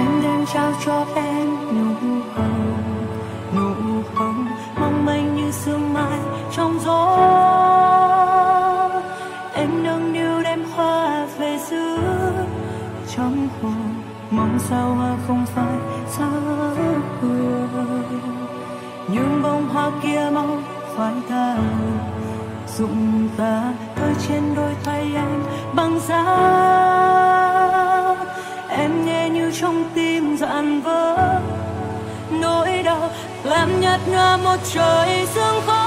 anh đem trao cho em nụ hồng mong manh như sương mai trong gió. Em nâng niu đem hoa về giữ trong hồn, mong sao hoa không phải xa vời. Nhưng bông hoa kia mong phải ta dụng ta thôi trên đôi tay anh bằng giá. Em nghe như trong tim dạn vỡ, nỗi đau làm nhạt nhòa một trời sương khói.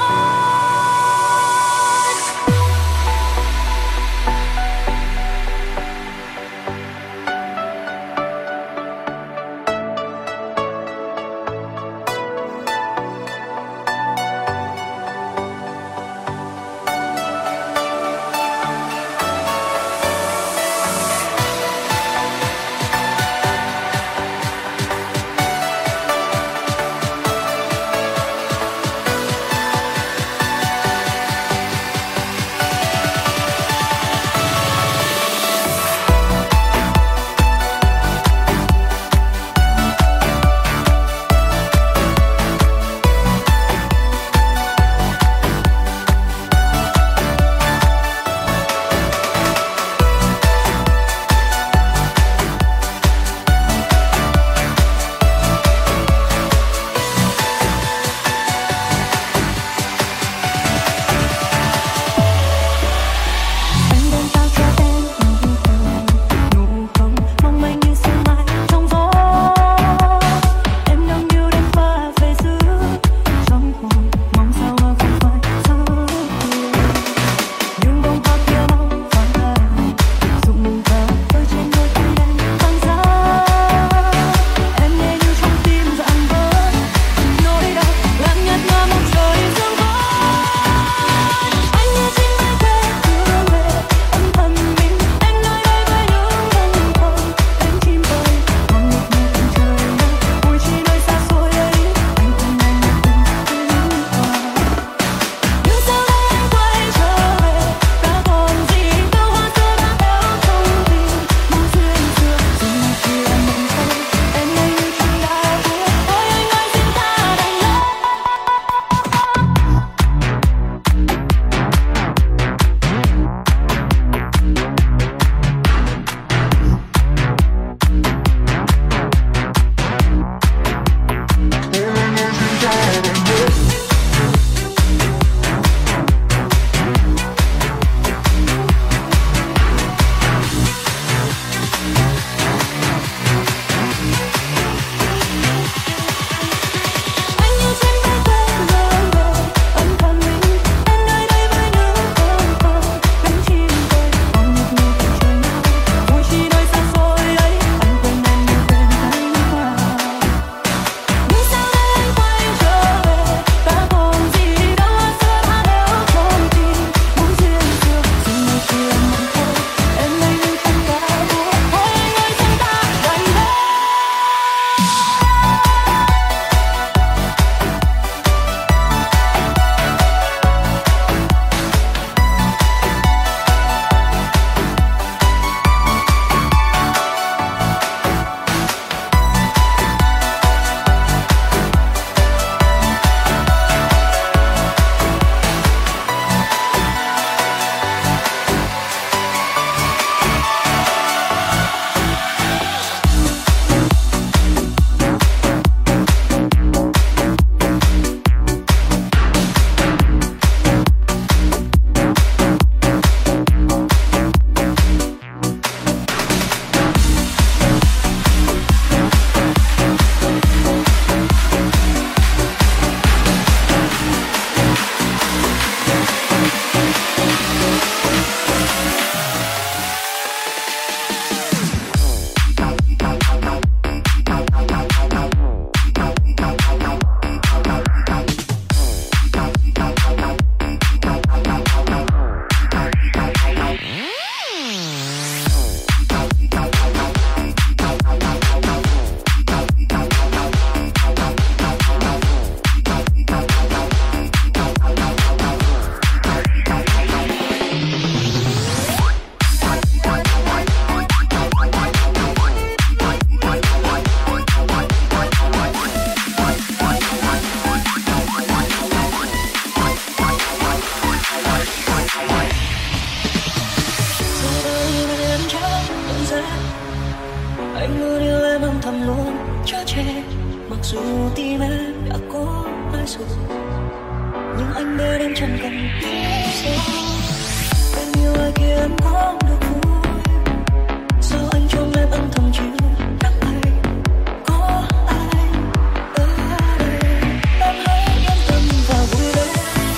mưa điều em âm thầm luôn chở che, mặc dù tim em đã có ai rồi, nhưng anh biết em chẳng cần biết sao. Em yêu ai kia em có được vui, sao anh trong em âm thầm chịu đắng cay. Có ai ở đây em hãy yên tâm và vui lên.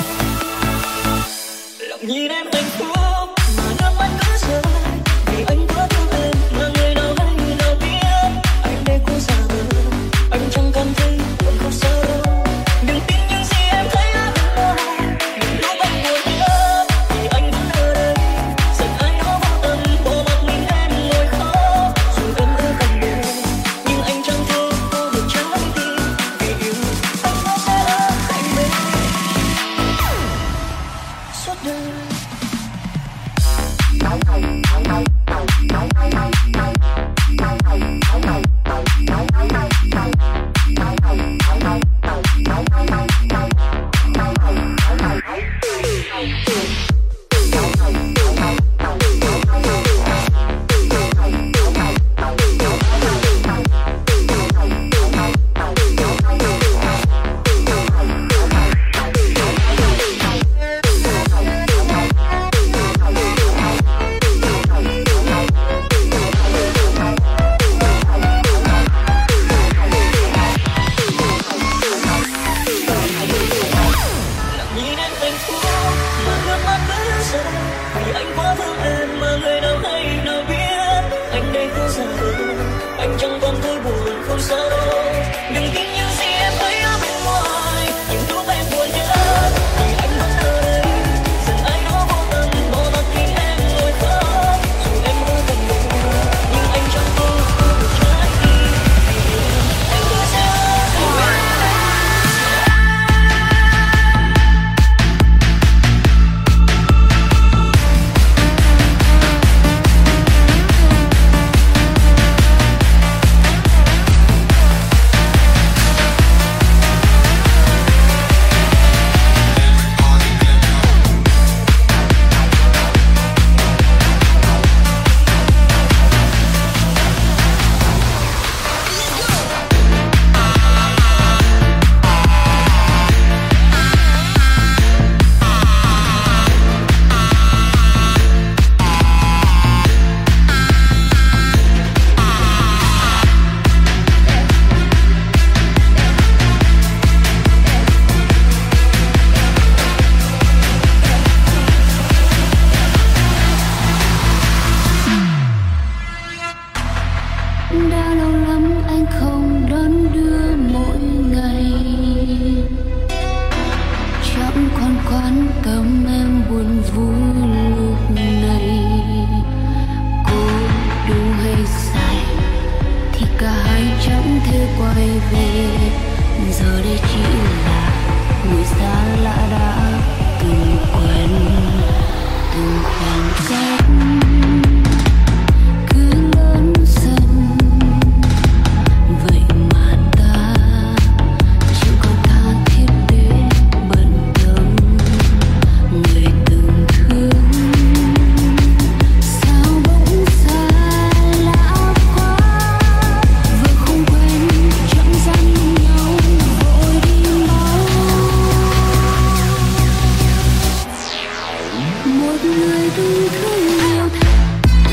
Lặng nhìn em hạnh phúc mà nước mắt cứ rơi, vì anh quá thương em mà người nào hay nào biết. Anh đây cố giả vờ, anh chẳng cảm thấy buồn không sao đâu. Đừng tin những gì em thấy ở bên ngoài, đừng lúc anh buồn nhớ thì anh vẫn ở đây. Giận ai đó vô tâm bỏ mặc mình em ngồi khóc, dù em ở gần đời nhưng anh chẳng thể có được trái tim. Vì yêu anh vẫn sẽ ở cạnh bên suốt đời. Vì anh quá thương em mà người nào hay nào biết. Anh đây cứ giả vờ, anh chẳng còn thấy buồn không sao đâu. Đừng tin những gì em thấy ở bên ngoài, những lúc em buồn nhớ thì anh vẫn ở đây. Dần ai đó vô tâm bỏ mặc mình em ngồi khóc, dù em ở gần mình nhưng anh chẳng có được trái tim. Anh cứ sẽ ở cạnh bên. Đã lâu lắm anh không đón đưa mỗi ngày, chẳng còn quan tâm em buồn vui lúc này. Cô đúng hay sai thì cả hai chẳng thể quay về, giờ đây chỉ là người xa lạ đã từng quen từng khoảng cách. Một người từng thương yêu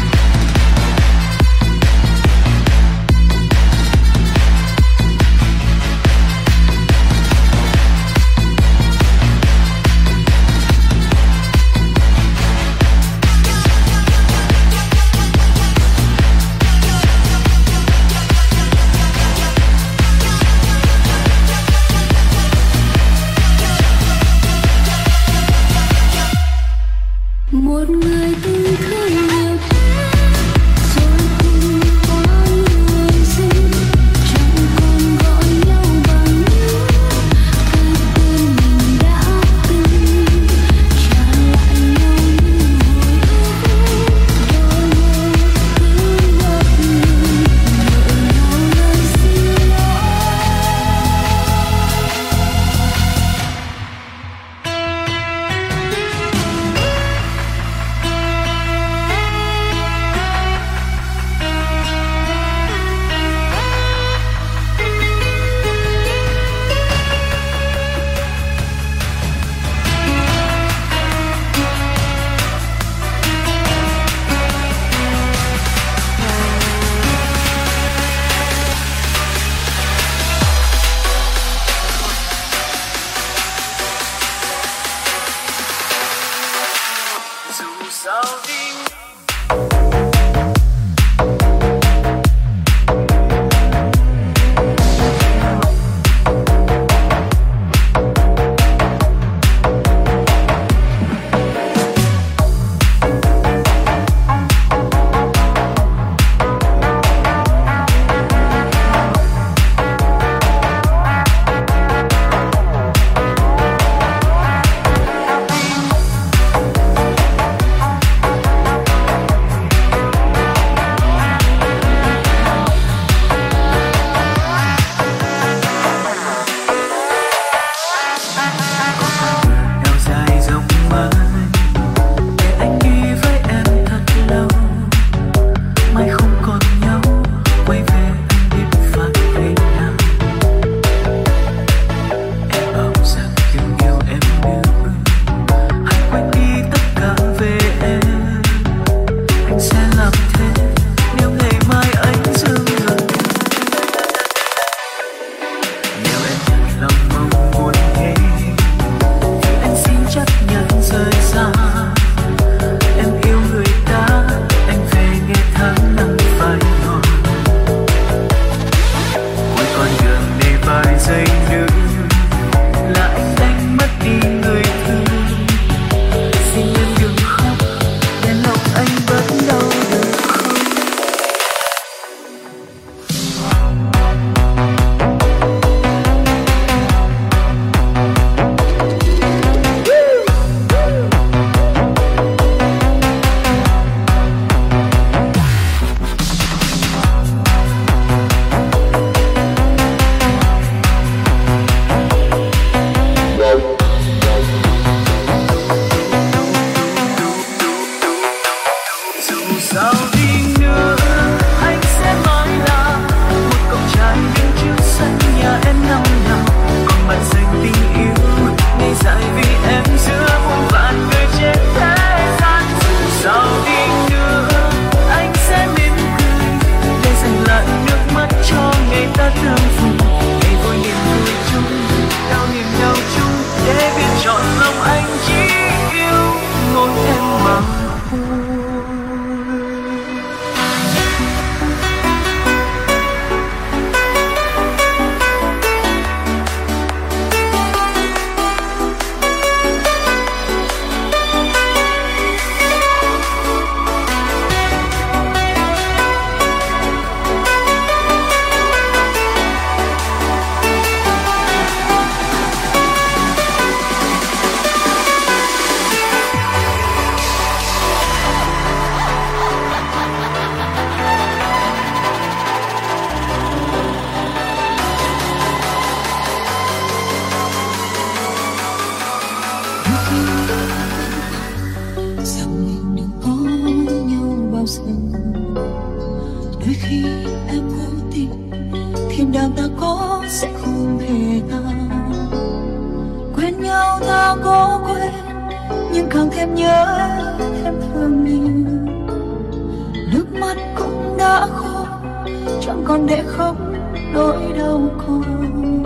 đang ta có sẽ không thể nào quên nhau. Ta có quên nhưng càng thêm nhớ, thêm thương nhiều. Nước mắt cũng đã khô, chẳng còn để khóc nỗi đau còn.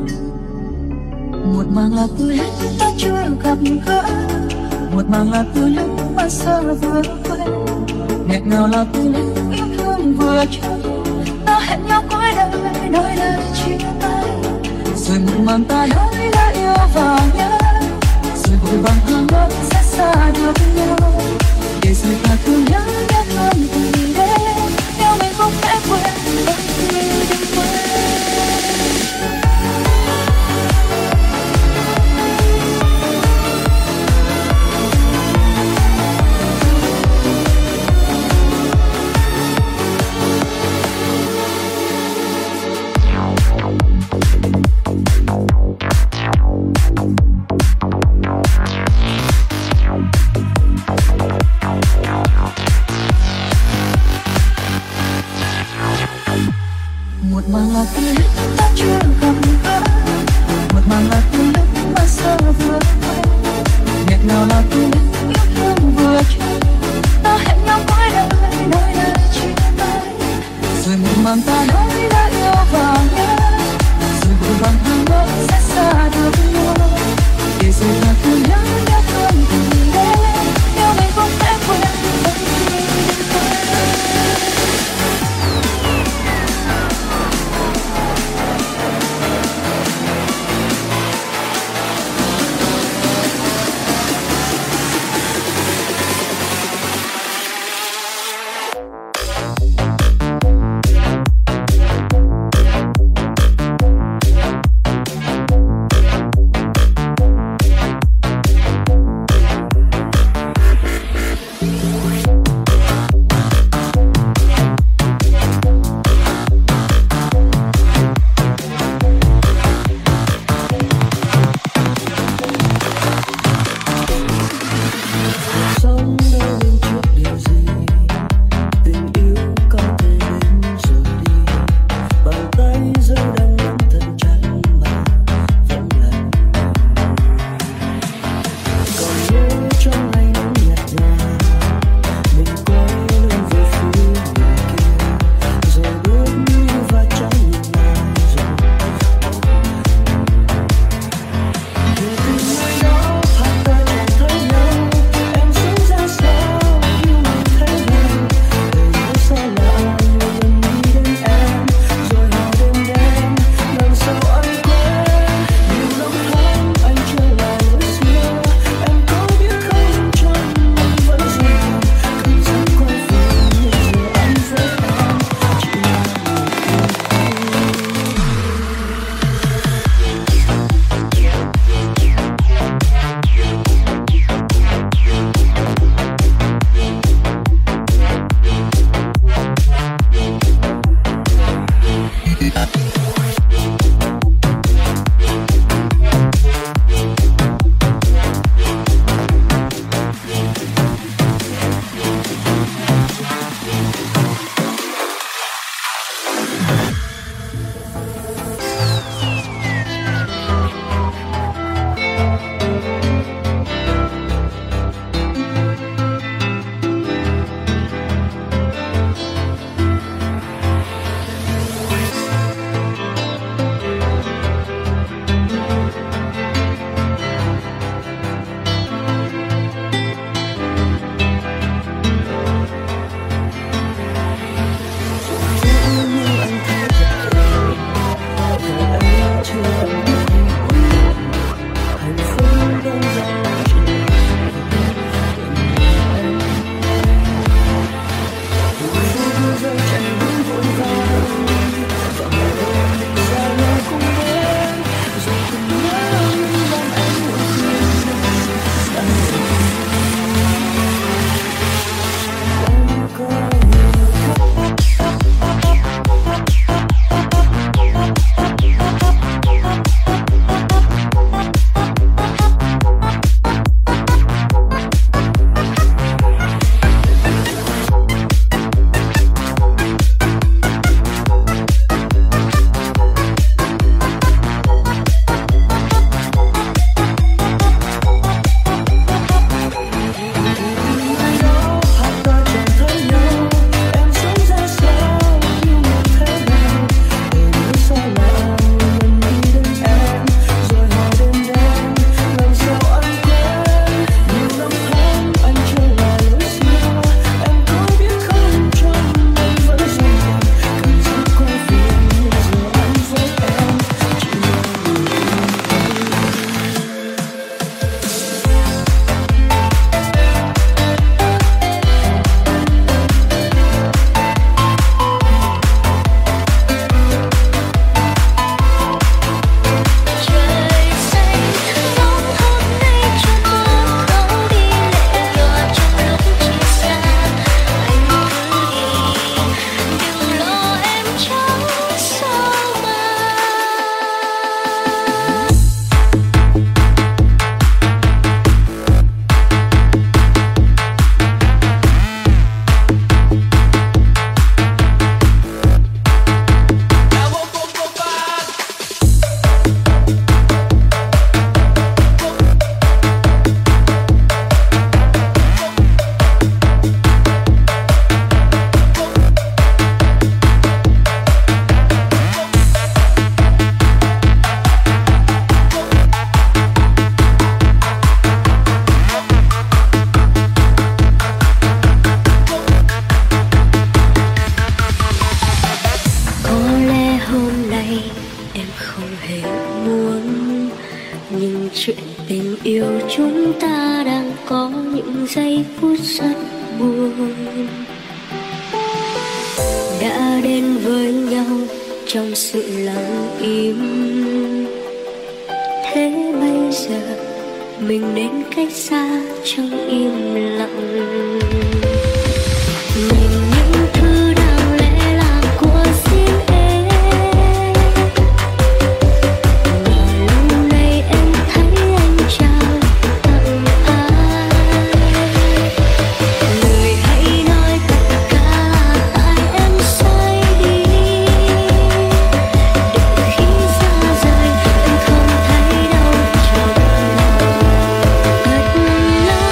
Một màng là từ lúc ta chưa gặp gỡ, một màng là từ lúc mà xa vừa quên, nghẹn ngào là từ lúc yêu thương vừa chân. Ta hẹn nhau cuối đời nói lời chia tay, rồi một màng ta nói lời yêu và nhớ, rồi vội vàng hàng đôi sẽ xa được nhau. Để rồi ta cứ nhớ nhớ hơn từng đêm, nếu mình không thể quên em thì đừng quên. Một màng là từ lúc ta chưa gặp gỡ, một màng là từ lúc mà xa vừa quên, nghẹn ngào là từ lúc yêu thương vừa chân. Ta hẹn nhau cuối đời nói lời chia tay, rồi một màng ta nói lời yêu và nhớ, rồi vội vàng hàng đôi sẽ xa được nhau. Để rồi ta cứ nhớ nhớ hơn từng đêm, nếu mình không thể quên em thì đừng quên. hay em không hề muốn, nhưng chuyện tình yêu chúng ta đang có những giây phút rất buồn. Đã đến với nhau trong sự lặng im, thế bây giờ mình nên cách xa trong im lặng. Nhìn những thứ đang lẽ là của riêng em, mà lâu nay em thấy anh trao tặng ai. Người hãy nói tất cả là tại em sai đi, để khi xa rời em không thấy đau trong lòng thật lắm.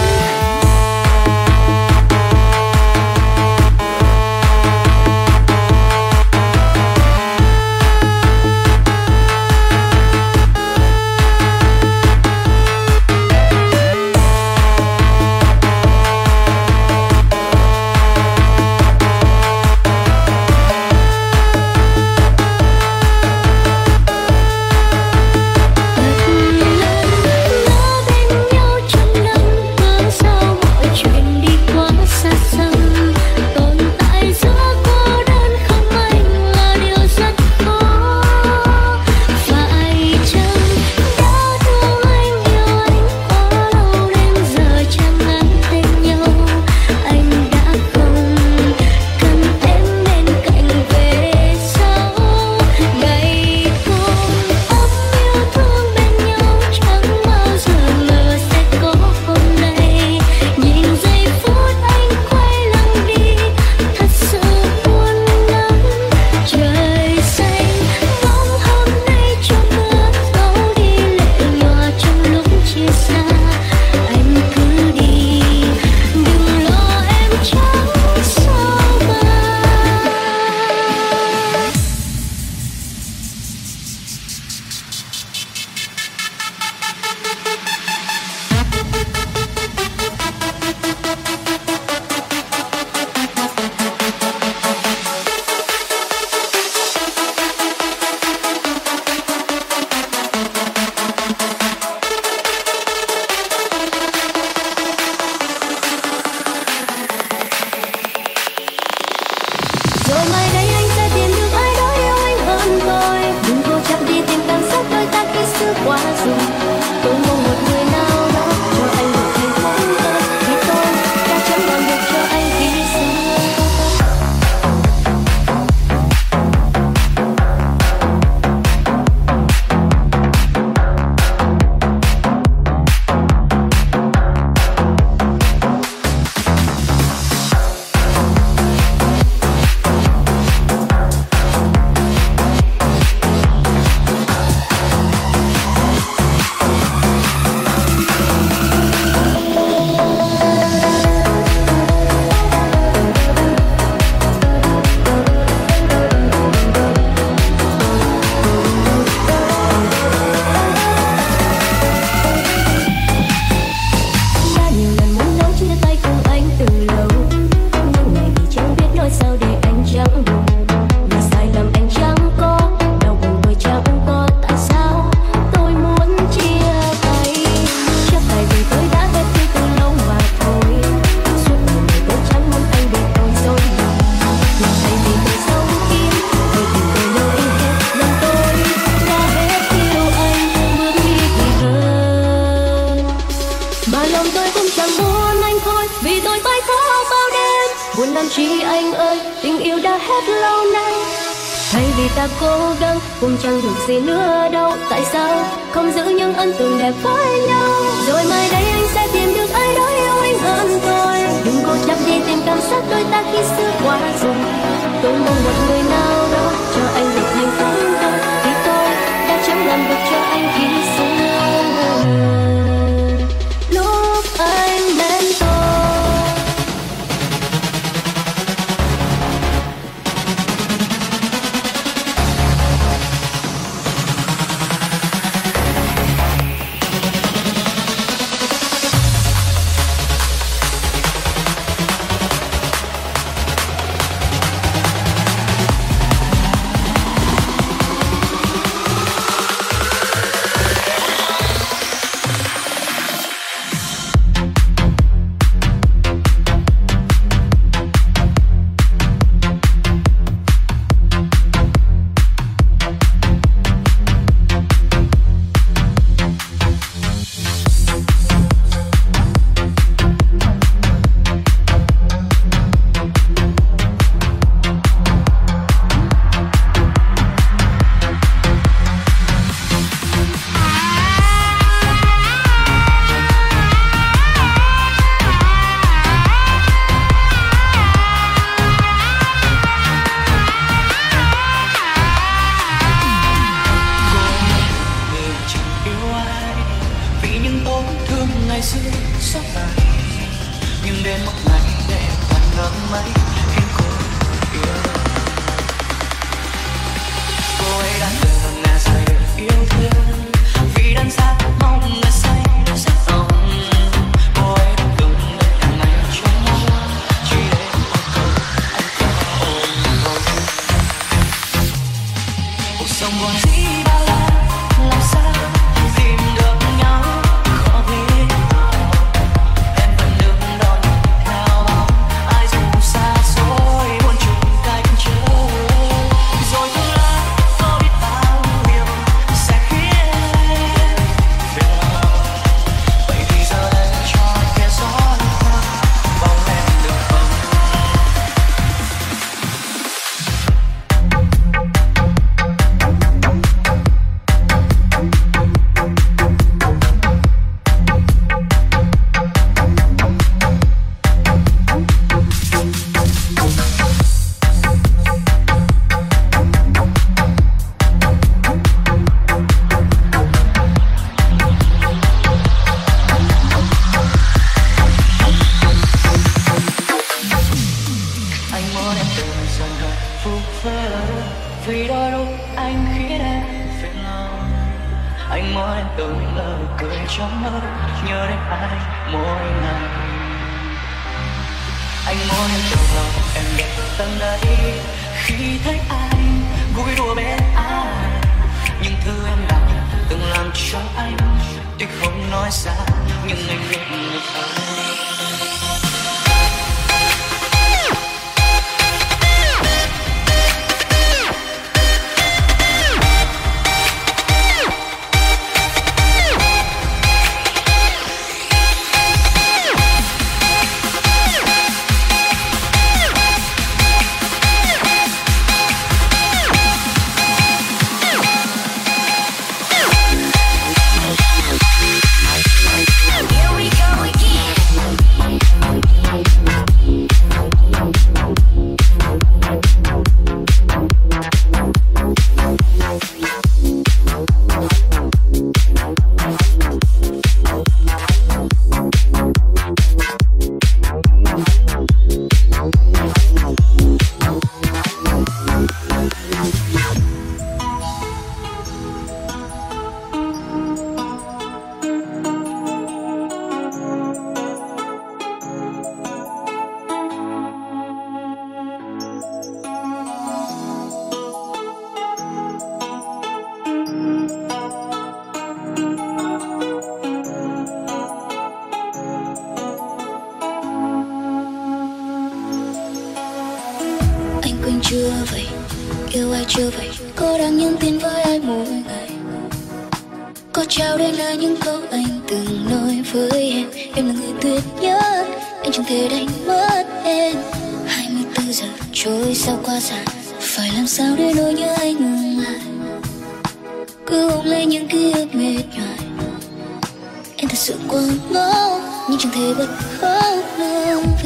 mấy khiến cô yêu. Cô ấy đã từng ngả say yêu thương vì đang xa mong người say rất ổn. Cô ấy đã từng ngày ngày trong nhau chỉ để một câu anh có ổn không. Cuộc sống buồn dĩ bao la làm sao tìm được nhau khó biết. Em vẫn đứng đón theo bóng ai dù xa xôi muôn trùng cách trở. Rồi tương lai có biết bao điều sẽ khiến em phiền lòng. Vậy thì giờ đây cho kia gió qua bóng em được không? Anh muốn em từ dần hạnh phúc vỡ vì đôi lúc anh khiến em phiền lòng. Anh muốn em từ lời cười trong mơ nhớ đến anh mỗi ngày. Anh muốn em từ lòng em đẹp tận đây khi thấy anh vui đùa bên anh. Những thứ em đã từng làm cho anh tuy không nói ra nhưng anh biết người anh. Chưa vậy, yêu ai chưa vậy, cô đang nhắn tin với ai mỗi ngày. Có trao đến ai những câu anh từng nói với em là người tuyệt nhất, anh chẳng thể đánh mất em. 24 giờ trôi sao qua dài, phải làm sao để nỗi nhớ anh ngừng lại. Cứ ôm lấy những ký ức mệt nhoài, em thật sự quá ngốc nhưng chẳng thể bật khóc nữa vì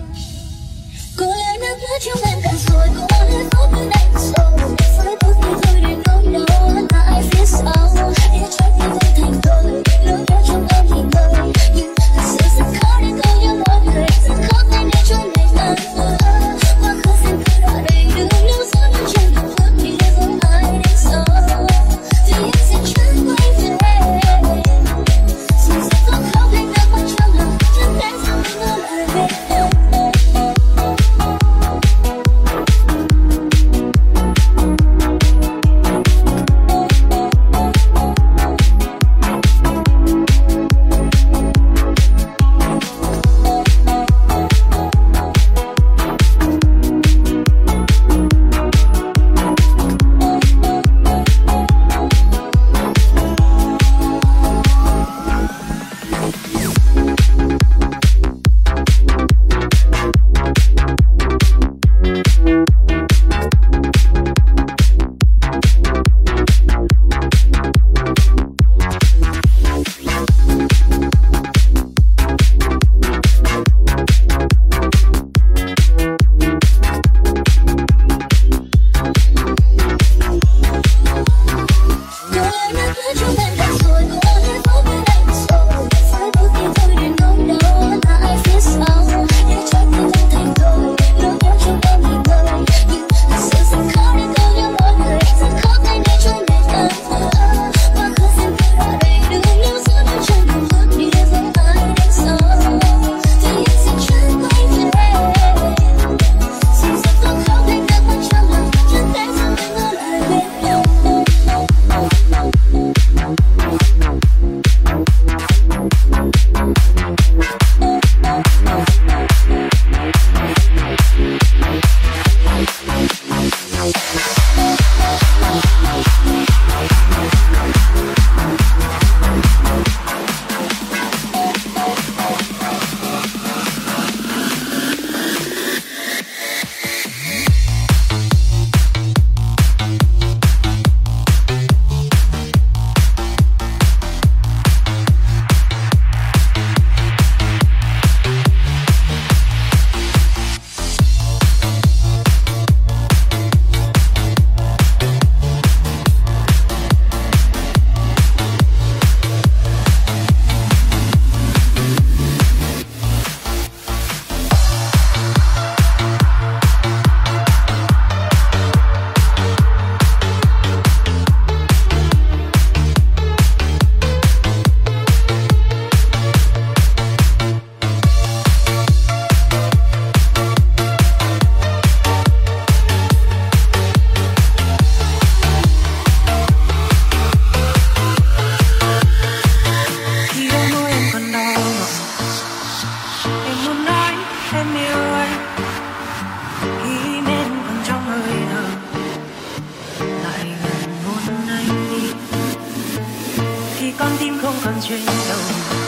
có lẽ nước mắt trong em cạn rồi, có lẽ tốt hơn anh rồi. Phải tốt như thôi để không đó lại phía sau. Để trái tim vẫn thành đôi, lối nhớ trong em thì ngời. Nhưng thật sự rất khó để tôi nhớ mọi người, rất khó tay để cho ngày tan vỡ. Quá khứ xem cứ đã đầy đường, nếu gió vẫn chẳng được vượt thì để không ai đến sau. Thì em sẽ chẳng quay về. Dù rất khó khóc hay nước mắt trong lòng, chắc em sẽ không ngờ lại về. tim không còn chuyển đầu.